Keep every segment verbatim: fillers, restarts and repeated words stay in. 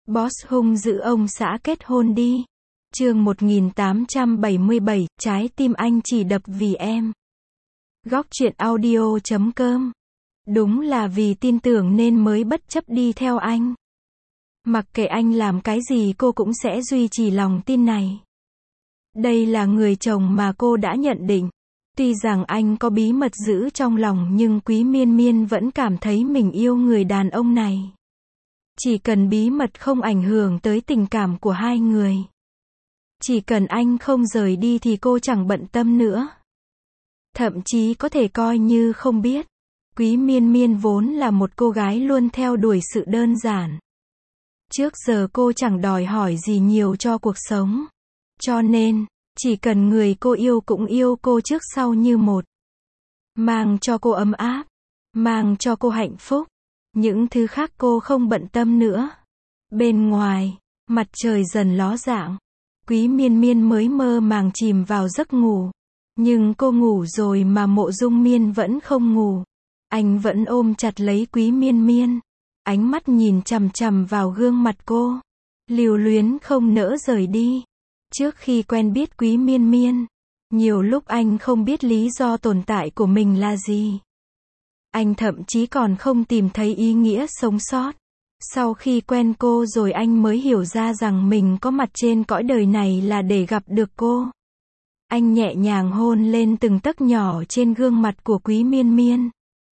Boss hung dữ ông xã kết hôn đi. Chương một nghìn tám trăm bảy mươi bảy, trái tim anh chỉ đập vì em. Góc truyện audio chấm com. Đúng là vì tin tưởng nên mới bất chấp đi theo anh. Mặc kệ anh làm cái gì cô cũng sẽ duy trì lòng tin này. Đây là người chồng mà cô đã nhận định. Tuy rằng anh có bí mật giữ trong lòng nhưng Quý Miên Miên vẫn cảm thấy mình yêu người đàn ông này. Chỉ cần bí mật không ảnh hưởng tới tình cảm của hai người. Chỉ cần anh không rời đi thì cô chẳng bận tâm nữa. Thậm chí có thể coi như không biết. Quý Miên Miên vốn là một cô gái luôn theo đuổi sự đơn giản. Trước giờ cô chẳng đòi hỏi gì nhiều cho cuộc sống. Cho nên, chỉ cần người cô yêu cũng yêu cô trước sau như một. Mang cho cô ấm áp. Mang cho cô hạnh phúc. Những thứ khác cô không bận tâm nữa. Bên ngoài, mặt trời dần ló dạng. Quý Miên Miên mới mơ màng chìm vào giấc ngủ. Nhưng cô ngủ rồi mà Mộ Dung Miên vẫn không ngủ. Anh vẫn ôm chặt lấy Quý Miên Miên. Ánh mắt nhìn chằm chằm vào gương mặt cô. Lưu luyến không nỡ rời đi. Trước khi quen biết Quý Miên Miên, nhiều lúc anh không biết lý do tồn tại của mình là gì. Anh thậm chí còn không tìm thấy ý nghĩa sống sót. Sau khi quen cô rồi anh mới hiểu ra rằng mình có mặt trên cõi đời này là để gặp được cô. Anh nhẹ nhàng hôn lên từng tấc nhỏ trên gương mặt của Quý Miên Miên.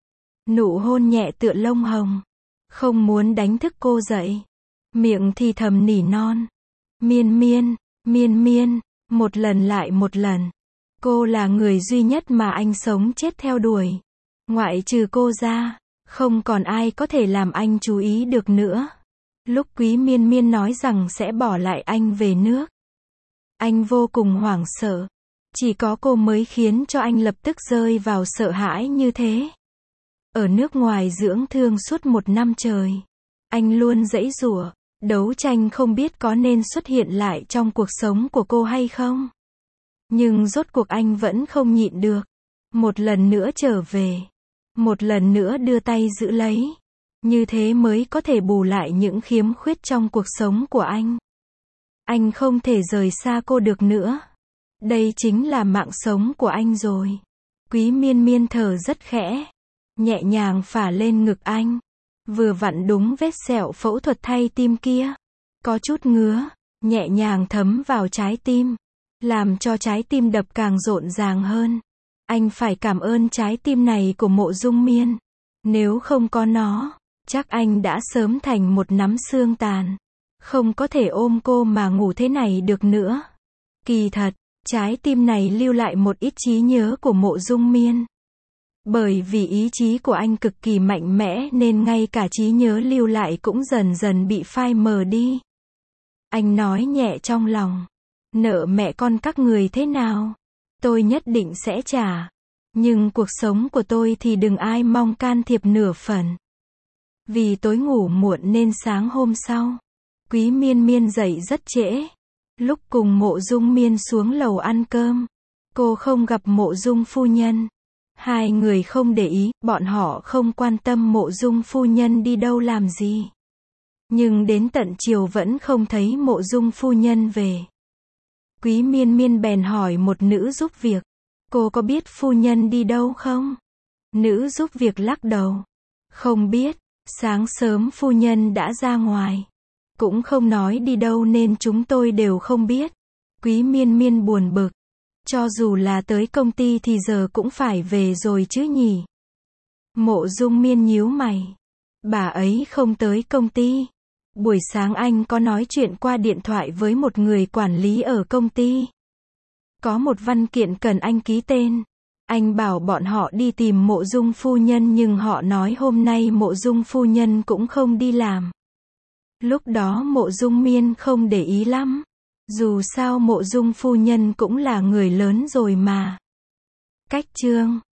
Nụ hôn nhẹ tựa lông hồng. Không muốn đánh thức cô dậy. Miệng thì thầm nỉ non. Miên Miên, Miên Miên, một lần lại một lần. Cô là người duy nhất mà anh sống chết theo đuổi. Ngoại trừ cô ra, không còn ai có thể làm anh chú ý được nữa. Lúc Quý Miên Miên nói rằng sẽ bỏ lại anh về nước, anh vô cùng hoảng sợ. Chỉ có cô mới khiến cho anh lập tức rơi vào sợ hãi như thế. Ở nước ngoài dưỡng thương suốt một năm trời, anh luôn giãy giụa, đấu tranh không biết có nên xuất hiện lại trong cuộc sống của cô hay không. Nhưng rốt cuộc anh vẫn không nhịn được. Một lần nữa trở về. Một lần nữa đưa tay giữ lấy. Như thế mới có thể bù lại những khiếm khuyết trong cuộc sống của anh. Anh không thể rời xa cô được nữa. Đây chính là mạng sống của anh rồi. Quý Miên Miên thở rất khẽ. Nhẹ nhàng phả lên ngực anh. Vừa vặn đúng vết sẹo phẫu thuật thay tim kia. Có chút ngứa. Nhẹ nhàng thấm vào trái tim. Làm cho trái tim đập càng rộn ràng hơn. Anh phải cảm ơn trái tim này của Mộ Dung Miên. Nếu không có nó, chắc anh đã sớm thành một nắm xương tàn. Không có thể ôm cô mà ngủ thế này được nữa. Kỳ thật, trái tim này lưu lại một ít trí nhớ của Mộ Dung Miên. Bởi vì ý chí của anh cực kỳ mạnh mẽ nên ngay cả trí nhớ lưu lại cũng dần dần bị phai mờ đi. Anh nói nhẹ trong lòng. Nợ mẹ con các người thế nào? Tôi nhất định sẽ trả. Nhưng cuộc sống của tôi thì đừng ai mong can thiệp nửa phần. Vì tối ngủ muộn nên sáng hôm sau, Quý Miên Miên dậy rất trễ. Lúc cùng Mộ Dung Miên xuống lầu ăn cơm, cô không gặp Mộ Dung phu nhân. Hai người không để ý, bọn họ không quan tâm Mộ Dung phu nhân đi đâu làm gì. Nhưng đến tận chiều vẫn không thấy Mộ Dung phu nhân về. Quý Miên Miên bèn hỏi một nữ giúp việc. Cô có biết phu nhân đi đâu không? Nữ giúp việc lắc đầu. Không biết, sáng sớm phu nhân đã ra ngoài. Cũng không nói đi đâu nên chúng tôi đều không biết. Quý Miên Miên buồn bực. Cho dù là tới công ty thì giờ cũng phải về rồi chứ nhỉ? Mộ Dung Miên nhíu mày. Bà ấy không tới công ty. Buổi sáng anh có nói chuyện qua điện thoại với một người quản lý ở công ty. Có một văn kiện cần anh ký tên. Anh bảo bọn họ đi tìm Mộ Dung phu nhân nhưng họ nói hôm nay Mộ Dung phu nhân cũng không đi làm. Lúc đó Mộ Dung Miên không để ý lắm. Dù sao Mộ Dung phu nhân cũng là người lớn rồi mà. Cách chương